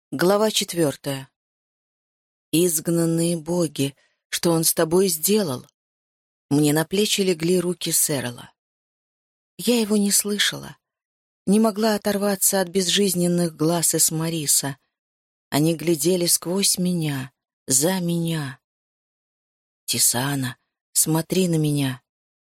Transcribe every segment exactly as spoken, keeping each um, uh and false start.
Глава четвертая. «Изгнанные боги, что он с тобой сделал?» Мне на плечи легли руки Сэрила. Я его не слышала, не могла оторваться от безжизненных глаз Эсмариса. Они глядели сквозь меня, за меня. «Тисана, смотри на меня!»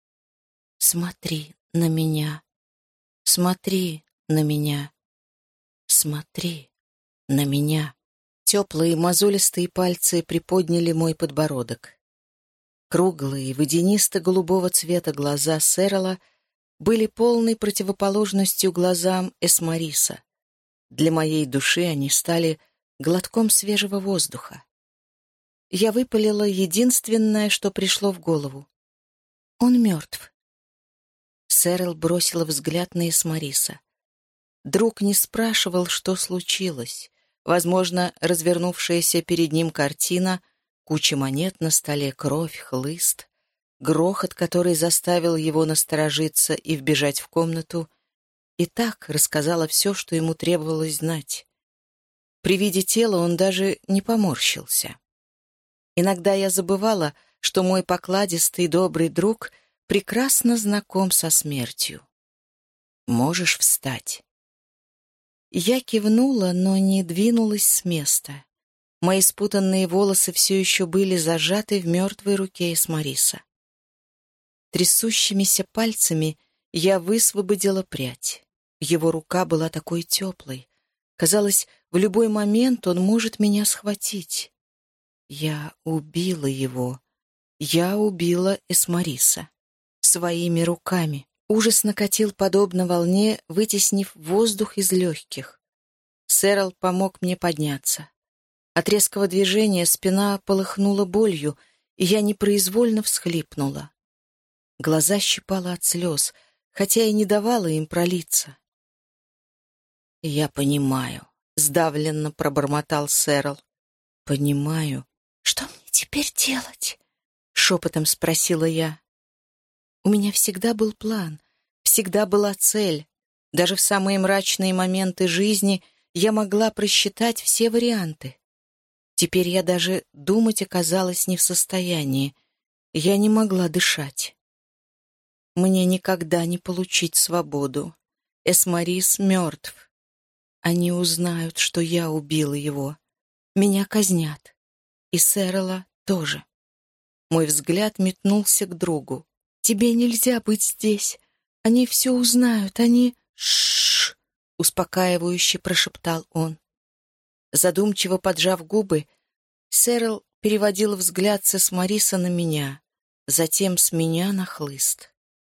«Смотри на меня! Смотри на меня! Смотри на меня!» Теплые мозолистые пальцы приподняли мой подбородок. Круглые, водянисто-голубого цвета глаза Сэрила были полной противоположностью глазам Эсмариса. Для моей души они стали глотком свежего воздуха. Я выпалила единственное, что пришло в голову. «Он мертв». Сэрил бросила взгляд на Эсмариса. Друг не спрашивал, что случилось. Возможно, развернувшаяся перед ним картина, куча монет на столе, кровь, хлыст, грохот, который заставил его насторожиться и вбежать в комнату, и так рассказала все, что ему требовалось знать. При виде тела он даже не поморщился. Иногда я забывала, что мой покладистый добрый друг прекрасно знаком со смертью. «Можешь встать?» Я кивнула, но не двинулась с места. Мои спутанные волосы все еще были зажаты в мертвой руке Эсмариса. Трясущимися пальцами я высвободила прядь. Его рука была такой теплой. Казалось, в любой момент он может меня схватить. Я убила его. Я убила Эсмариса. Своими руками. Ужас накатил подобно волне, вытеснив воздух из легких. Сэрил помог мне подняться. От резкого движения спина полыхнула болью, и я непроизвольно всхлипнула. Глаза щипало от слез, хотя и не давала им пролиться. «Я понимаю», — сдавленно пробормотал Сэрил. «Понимаю». «Что мне теперь делать?» — шепотом спросила я. У меня всегда был план, всегда была цель. Даже в самые мрачные моменты жизни я могла просчитать все варианты. Теперь я даже думать оказалась не в состоянии. Я не могла дышать. Мне никогда не получить свободу. Эсмарис мертв. Они узнают, что я убила его. Меня казнят. И Сэрила тоже. Мой взгляд метнулся к другу. «Тебе нельзя быть здесь. Они все узнают, они...» «Ш-ш-ш!» — успокаивающе прошептал он. Задумчиво поджав губы, Сэрил переводил взгляд с Эсмариса на меня, затем с меня на хлыст.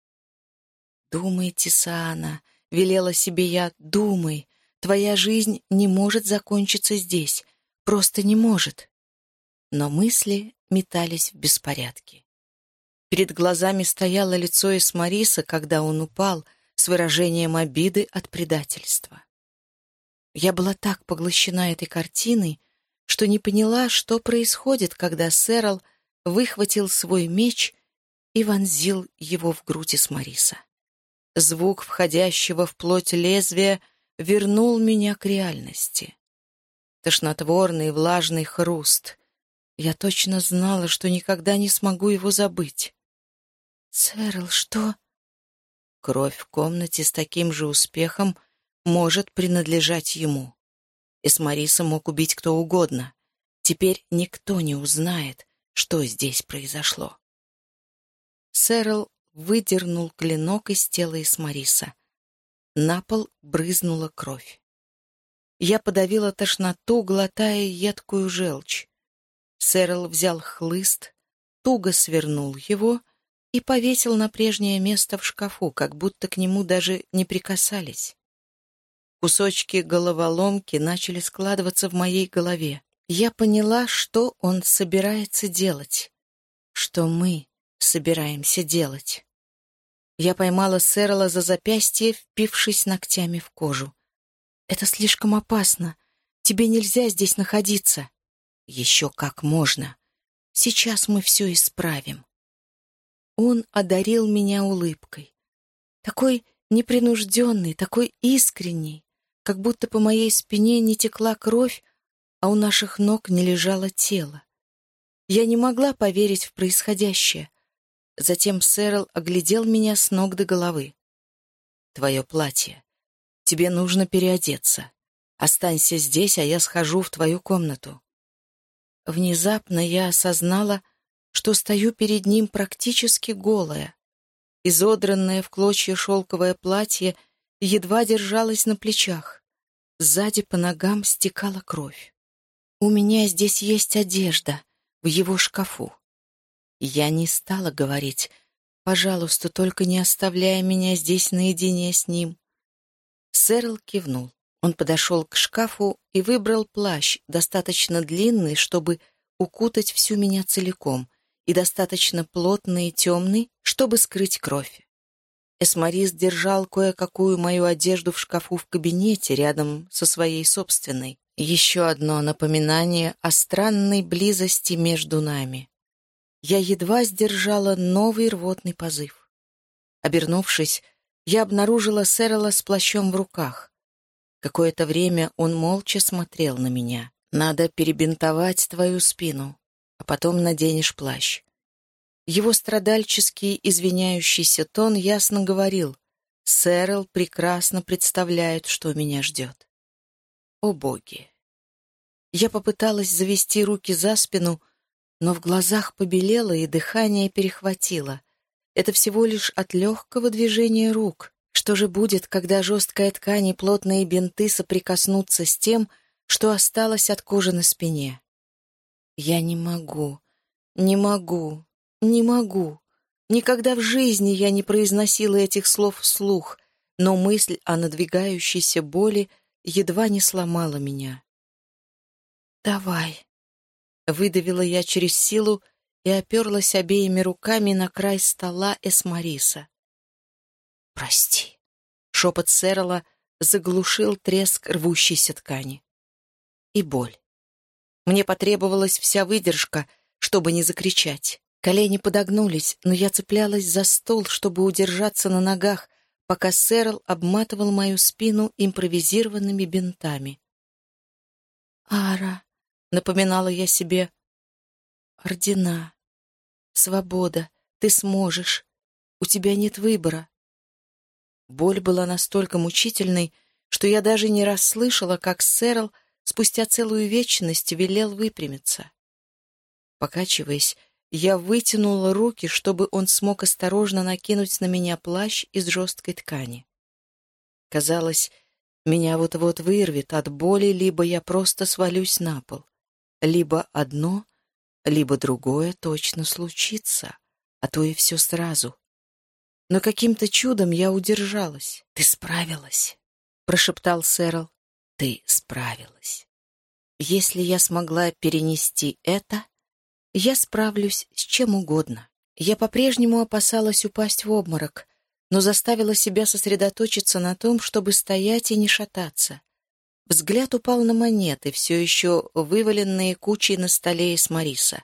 «Думай, Тисана», — велела себе я, — «думай. Твоя жизнь не может закончиться здесь, просто не может». Но мысли метались в беспорядке. Перед глазами стояло лицо Эсмариса, когда он упал, с выражением обиды от предательства. Я была так поглощена этой картиной, что не поняла, что происходит, когда Сэрил выхватил свой меч и вонзил его в грудь Эсмариса. Звук входящего в плоть лезвия вернул меня к реальности. Тошнотворный влажный хруст. Я точно знала, что никогда не смогу его забыть. «Сэрил, что?» Кровь в комнате с таким же успехом может принадлежать ему. Эсмариса мог убить кто угодно. Теперь никто не узнает, что здесь произошло. Сэрил выдернул клинок из тела Эсмариса. На пол брызнула кровь. Я подавила тошноту, глотая едкую желчь. Сэрил взял хлыст, туго свернул его и повесил на прежнее место в шкафу, как будто к нему даже не прикасались. Кусочки головоломки начали складываться в моей голове. Я поняла, что он собирается делать, что мы собираемся делать. Я поймала Сэрила за запястье, впившись ногтями в кожу. «Это слишком опасно. Тебе нельзя здесь находиться». «Еще как можно. Сейчас мы все исправим». Он одарил меня улыбкой. Такой непринужденный, такой искренний, как будто по моей спине не текла кровь, а у наших ног не лежало тело. Я не могла поверить в происходящее. Затем Сэрил оглядел меня с ног до головы. «Твое платье. Тебе нужно переодеться. Останься здесь, а я схожу в твою комнату». Внезапно я осознала, что стою перед ним практически голая. Изодранное в клочья шелковое платье едва держалось на плечах. Сзади по ногам стекала кровь. «У меня здесь есть одежда, в его шкафу». Я не стала говорить: «Пожалуйста, только не оставляй меня здесь наедине с ним». Сэрил кивнул. Он подошел к шкафу и выбрал плащ, достаточно длинный, чтобы укутать всю меня целиком, и достаточно плотный и темный, чтобы скрыть кровь. Эсмарис держал кое-какую мою одежду в шкафу в кабинете рядом со своей собственной. Еще одно напоминание о странной близости между нами. Я едва сдержала новый рвотный позыв. Обернувшись, я обнаружила Сэрила с плащом в руках. Какое-то время он молча смотрел на меня. «Надо перебинтовать твою спину, а потом наденешь плащ». Его страдальческий, извиняющийся тон ясно говорил: Сэрил прекрасно представляет, что меня ждет. О боги! Я попыталась завести руки за спину, но в глазах побелело и дыхание перехватило. Это всего лишь от легкого движения рук. Что же будет, когда жесткая ткань и плотные бинты соприкоснутся с тем, что осталось от кожи на спине? Я не могу, не могу, не могу. Никогда в жизни я не произносила этих слов вслух, но мысль о надвигающейся боли едва не сломала меня. «Давай», — выдавила я через силу и оперлась обеими руками на край стола Эсмариса. «Прости», — шепот Сэрила заглушил треск рвущейся ткани. И боль. Мне потребовалась вся выдержка, чтобы не закричать. Колени подогнулись, но я цеплялась за стол, чтобы удержаться на ногах, пока Сэрил обматывал мою спину импровизированными бинтами. «Ара», — напоминала я себе, — «ордена, свобода, ты сможешь, у тебя нет выбора». Боль была настолько мучительной, что я даже не расслышала, как Сэрил спустя целую вечность велел выпрямиться. Покачиваясь, я вытянула руки, чтобы он смог осторожно накинуть на меня плащ из жесткой ткани. Казалось, меня вот-вот вырвет от боли, либо я просто свалюсь на пол. Либо одно, либо другое точно случится, а то и все сразу. Но каким-то чудом я удержалась. «Ты справилась», — прошептал Сэрил. «Ты справилась. Если я смогла перенести это, я справлюсь с чем угодно». Я по-прежнему опасалась упасть в обморок, но заставила себя сосредоточиться на том, чтобы стоять и не шататься. Взгляд упал на монеты, все еще вываленные кучей на столе Эсмариса.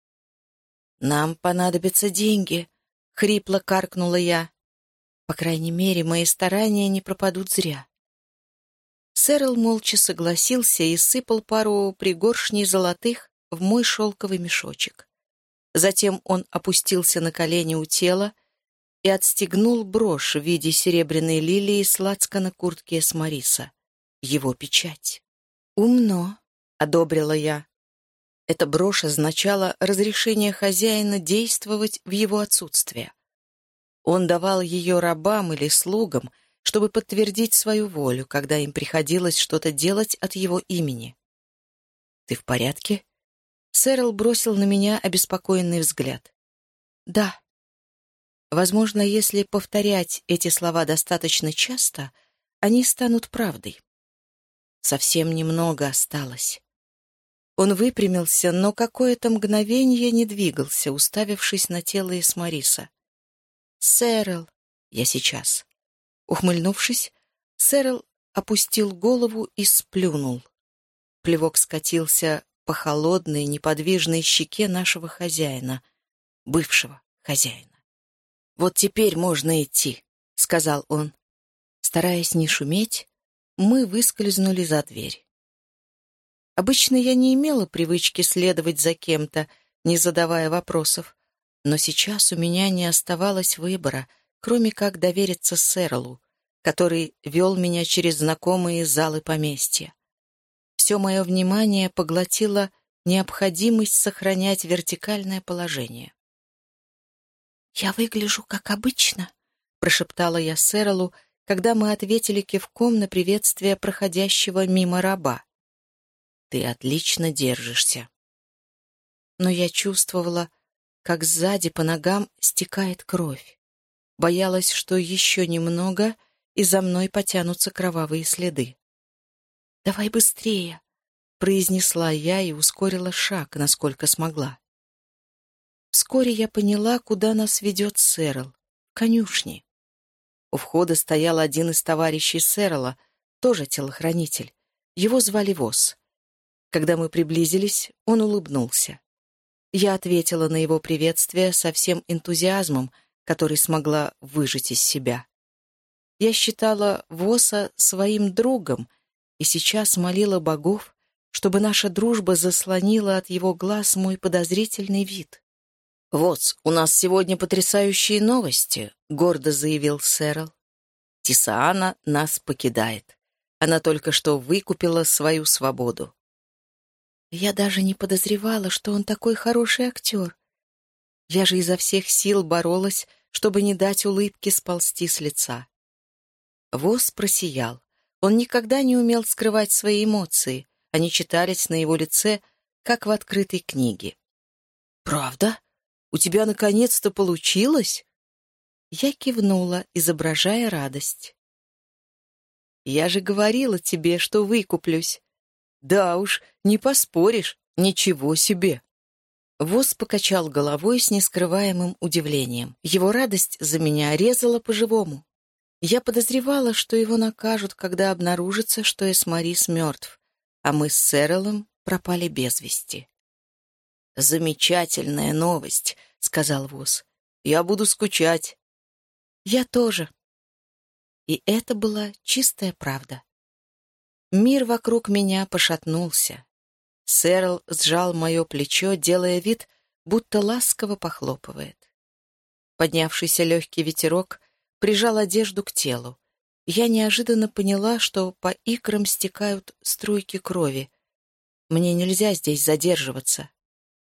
«Нам понадобятся деньги», — хрипло каркнула я. «По крайней мере, мои старания не пропадут зря». Сэрил молча согласился и сыпал пару пригоршней золотых в мой шелковый мешочек. Затем он опустился на колени у тела и отстегнул брошь в виде серебряной лилии с лацкана куртки Эсмариса. Его печать. «Умно», — одобрила я. Эта брошь означала разрешение хозяина действовать в его отсутствие. Он давал ее рабам или слугам, чтобы подтвердить свою волю, когда им приходилось что-то делать от его имени. «Ты в порядке?» Сэрил бросил на меня обеспокоенный взгляд. «Да». Возможно, если повторять эти слова достаточно часто, они станут правдой. Совсем немного осталось. Он выпрямился, но какое-то мгновение не двигался, уставившись на тело Эсмариса. «Сэрил, я сейчас». Ухмыльнувшись, Сэрил опустил голову и сплюнул. Плевок скатился по холодной, неподвижной щеке нашего хозяина, бывшего хозяина. «Вот теперь можно идти», — сказал он. Стараясь не шуметь, мы выскользнули за дверь. Обычно я не имела привычки следовать за кем-то, не задавая вопросов, но сейчас у меня не оставалось выбора, кроме как довериться Сэролу, который вел меня через знакомые залы поместья. Все мое внимание поглотило необходимость сохранять вертикальное положение. «Я выгляжу как обычно», — прошептала я Сэролу, когда мы ответили кивком на приветствие проходящего мимо раба. «Ты отлично держишься». Но я чувствовала, как сзади по ногам стекает кровь. Боялась, что еще немного, и за мной потянутся кровавые следы. «Давай быстрее», — произнесла я и ускорила шаг, насколько смогла. Вскоре я поняла, куда нас ведет Сэрол — конюшни. У входа стоял один из товарищей Сэрола, тоже телохранитель. Его звали Воз. Когда мы приблизились, он улыбнулся. Я ответила на его приветствие со всем энтузиазмом, который смогла выжать из себя. Я считала Воса своим другом и сейчас молила богов, чтобы наша дружба заслонила от его глаз мой подозрительный вид. «Вот, у нас сегодня потрясающие новости», — гордо заявил Сэрол. «Тисаана нас покидает. Она только что выкупила свою свободу». Я даже не подозревала, что он такой хороший актер. Я же изо всех сил боролась, чтобы не дать улыбке сползти с лица. Воз просиял. Он никогда не умел скрывать свои эмоции. Они читались на его лице, как в открытой книге. «Правда? У тебя наконец-то получилось?» Я кивнула, изображая радость. «Я же говорила тебе, что выкуплюсь». «Да уж, не поспоришь, ничего себе!» Воз покачал головой с нескрываемым удивлением. Его радость за меня резала по-живому. Я подозревала, что его накажут, когда обнаружится, что Эсмарис мертв, а мы с Сэролом пропали без вести. «Замечательная новость», — сказал Воз. «Я буду скучать». «Я тоже». И это была чистая правда. Мир вокруг меня пошатнулся. Сэрол сжал мое плечо, делая вид, будто ласково похлопывает. Поднявшийся легкий ветерок прижал одежду к телу. Я неожиданно поняла, что по икрам стекают струйки крови. Мне нельзя здесь задерживаться.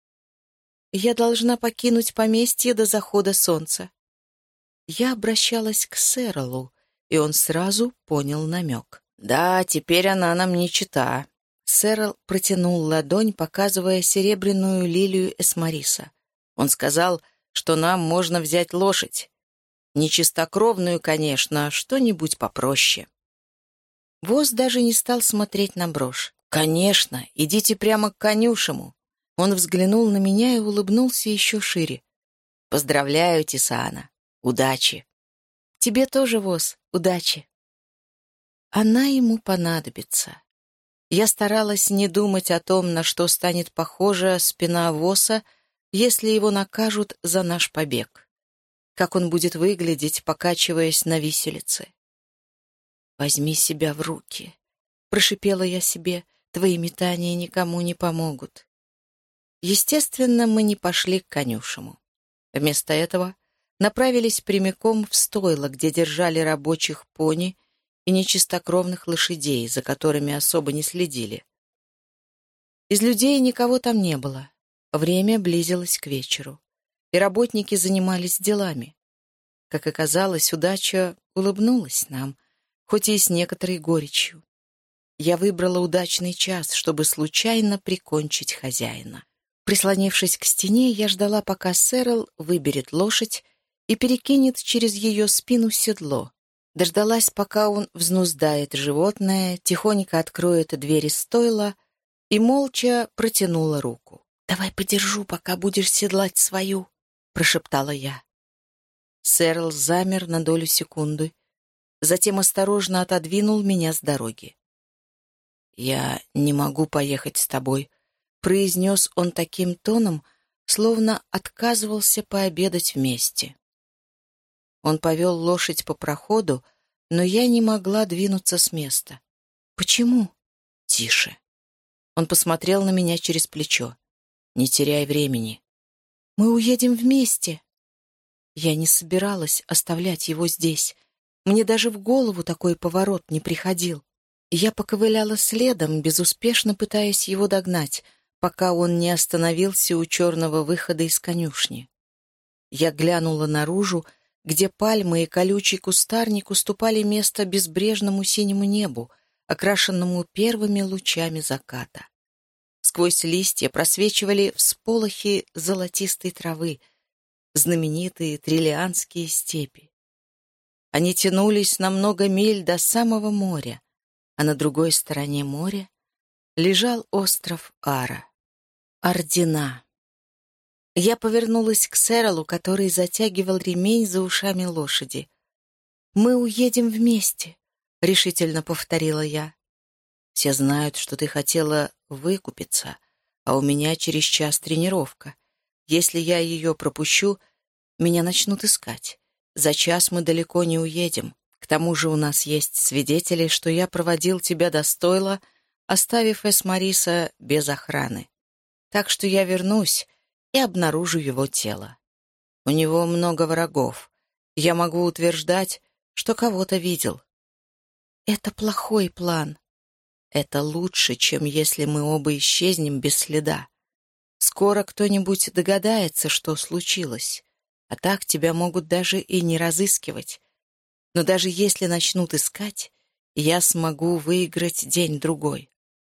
Я должна покинуть поместье до захода солнца. Я обращалась к Сэролу, и он сразу понял намек. «Да, теперь она нам не чита». Сэрол протянул ладонь, показывая серебряную лилию Эсмариса. Он сказал, что нам можно взять лошадь. Не чистокровную, конечно, а что-нибудь попроще. Воз даже не стал смотреть на брошь. «Конечно, идите прямо к конюшему». Он взглянул на меня и улыбнулся еще шире. «Поздравляю, Тисаана. Удачи». «Тебе тоже, Воз, удачи». Она ему понадобится. Я старалась не думать о том, на что станет похожа спина Воса, если его накажут за наш побег. Как он будет выглядеть, покачиваясь на виселице. «Возьми себя в руки», — прошипела я себе, — «твои метания никому не помогут». Естественно, мы не пошли к конюшему. Вместо этого направились прямиком в стойло, где держали рабочих пони и нечистокровных лошадей, за которыми особо не следили. Из людей никого там не было. Время близилось к вечеру, и работники занимались делами. Как оказалось, удача улыбнулась нам, хоть и с некоторой горечью. Я выбрала удачный час, чтобы случайно прикончить хозяина. Прислонившись к стене, я ждала, пока Сэрол выберет лошадь и перекинет через ее спину седло. Дождалась, пока он взнуздает животное, тихонько откроет двери стойла и молча протянула руку. «Давай подержу, пока будешь седлать свою», — прошептала я. Сэрол замер на долю секунды, затем осторожно отодвинул меня с дороги. «Я не могу поехать с тобой», — произнес он таким тоном, словно отказывался пообедать вместе. Он повел лошадь по проходу, но я не могла двинуться с места. «Почему?» «Тише». Он посмотрел на меня через плечо. «Не теряй времени». «Мы уедем вместе». Я не собиралась оставлять его здесь. Мне даже в голову такой поворот не приходил. Я поковыляла следом, безуспешно пытаясь его догнать, пока он не остановился у черного выхода из конюшни. Я глянула наружу, где пальмы и колючий кустарник уступали место безбрежному синему небу, окрашенному первыми лучами заката. Сквозь листья просвечивали всполохи золотистой травы, знаменитые триллианские степи. Они тянулись на много миль до самого моря, а на другой стороне моря лежал остров Ара. Ордена. Я повернулась к Сэрилу, который затягивал ремень за ушами лошади. «Мы уедем вместе», — решительно повторила я. «Все знают, что ты хотела выкупиться, а у меня через час тренировка. Если я ее пропущу, меня начнут искать. За час мы далеко не уедем. К тому же у нас есть свидетели, что я проводил тебя до стойла, оставив Эсмариса без охраны. Так что я вернусь и обнаружу его тело. У него много врагов. Я могу утверждать, что кого-то видел». «Это плохой план». «Это лучше, чем если мы оба исчезнем без следа. Скоро кто-нибудь догадается, что случилось, а так тебя могут даже и не разыскивать. Но даже если начнут искать, я смогу выиграть день-другой».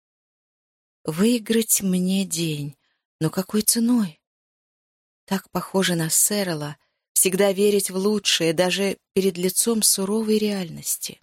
«Выиграть мне день? Но какой ценой?» Так похоже на Сэрила, всегда верить в лучшее, даже перед лицом суровой реальности.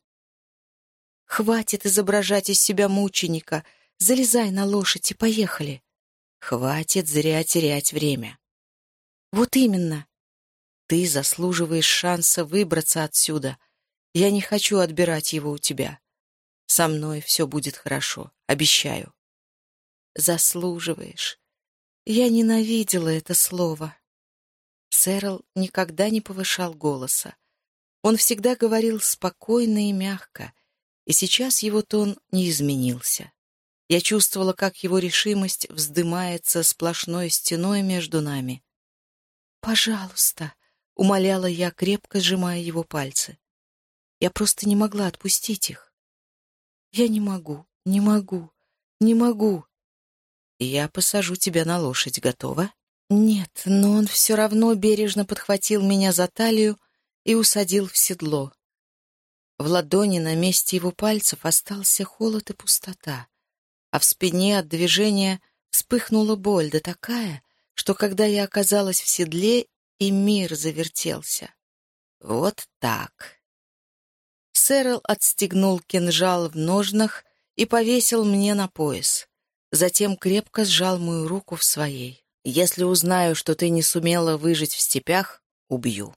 «Хватит изображать из себя мученика. Залезай на лошадь и поехали». «Хватит зря терять время». «Вот именно. Ты заслуживаешь шанса выбраться отсюда. Я не хочу отбирать его у тебя. Со мной все будет хорошо, обещаю». «Заслуживаешь». Я ненавидела это слово. Сэрил никогда не повышал голоса. Он всегда говорил спокойно и мягко, и сейчас его тон не изменился. Я чувствовала, как его решимость вздымается сплошной стеной между нами. «Пожалуйста», — умоляла я, крепко сжимая его пальцы. Я просто не могла отпустить их. «Я не могу, не могу, не могу». «Я посажу тебя на лошадь. Готова?» «Нет», но он все равно бережно подхватил меня за талию и усадил в седло. В ладони на месте его пальцев остался холод и пустота, а в спине от движения вспыхнула боль, да такая, что когда я оказалась в седле, и мир завертелся. Вот так. Сэрил отстегнул кинжал в ножнах и повесил мне на пояс. Затем крепко сжал мою руку в своей. «Если узнаю, что ты не сумела выжить в степях, убью».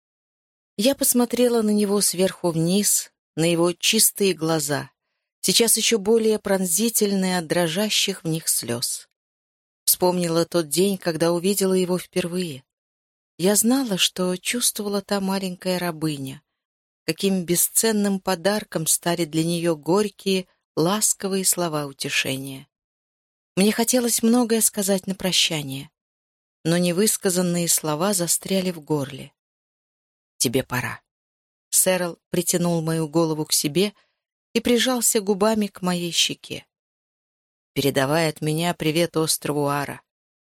Я посмотрела на него сверху вниз, на его чистые глаза, сейчас еще более пронзительные от дрожащих в них слез. Вспомнила тот день, когда увидела его впервые. Я знала, что чувствовала та маленькая рабыня, каким бесценным подарком стали для нее горькие, ласковые слова утешения. Мне хотелось многое сказать на прощание, но невысказанные слова застряли в горле. «Тебе пора». Сэрил притянул мою голову к себе и прижался губами к моей щеке. «Передавай от меня привет острову Ара».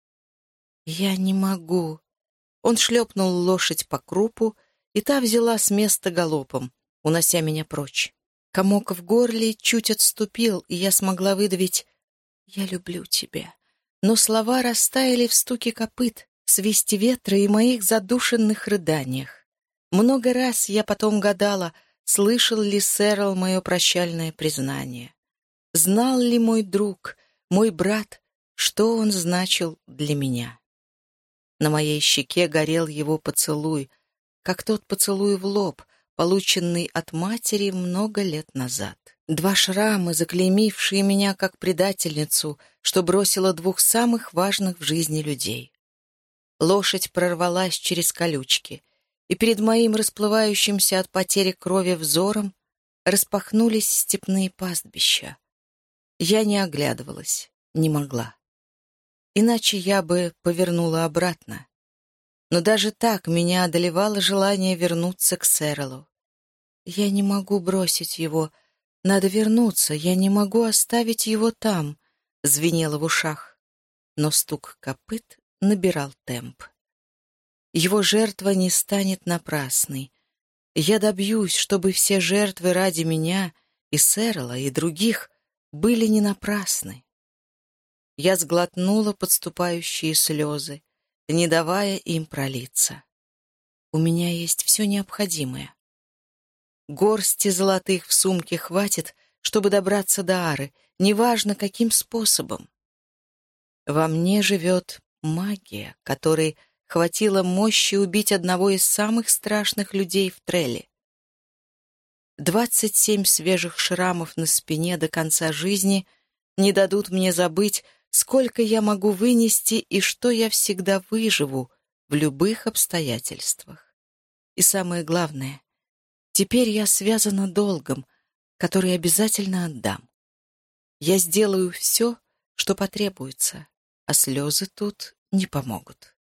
«Я не могу». Он шлепнул лошадь по крупу, и та взяла с места галопом, унося меня прочь. Комок в горле чуть отступил, и я смогла выдавить: «Я люблю тебя». Но слова растаяли в стуке копыт, свисте ветра и моих задушенных рыданиях. Много раз я потом гадала, слышал ли Сэрил мое прощальное признание. Знал ли мой друг, мой брат, что он значил для меня. На моей щеке горел его поцелуй, как тот поцелуй в лоб, полученный от матери много лет назад. Два шрама, заклеймившие меня как предательницу, что бросила двух самых важных в жизни людей. Лошадь прорвалась через колючки, и перед моим расплывающимся от потери крови взором распахнулись степные пастбища. Я не оглядывалась. не могла. Иначе я бы повернула обратно. Но даже так меня одолевало желание вернуться к Сэрилу. Я не могу бросить его. Надо вернуться. Я не могу оставить его там, — звенело в ушах. Но стук копыт набирал темп. Его жертва не станет напрасной. Я добьюсь, чтобы все жертвы ради меня и Сэрила, и других были не напрасны. Я сглотнула подступающие слезы, не давая им пролиться. У меня есть все необходимое. Горсти золотых в сумке хватит, чтобы добраться до Ары, неважно, каким способом. Во мне живет магия, которой хватило мощи убить одного из самых страшных людей в Трелле. Двадцать семь свежих шрамов на спине до конца жизни не дадут мне забыть, сколько я могу вынести и что я всегда выживу в любых обстоятельствах. И самое главное, теперь я связана долгом, который обязательно отдам. Я сделаю все, что потребуется, а слезы тут не помогут.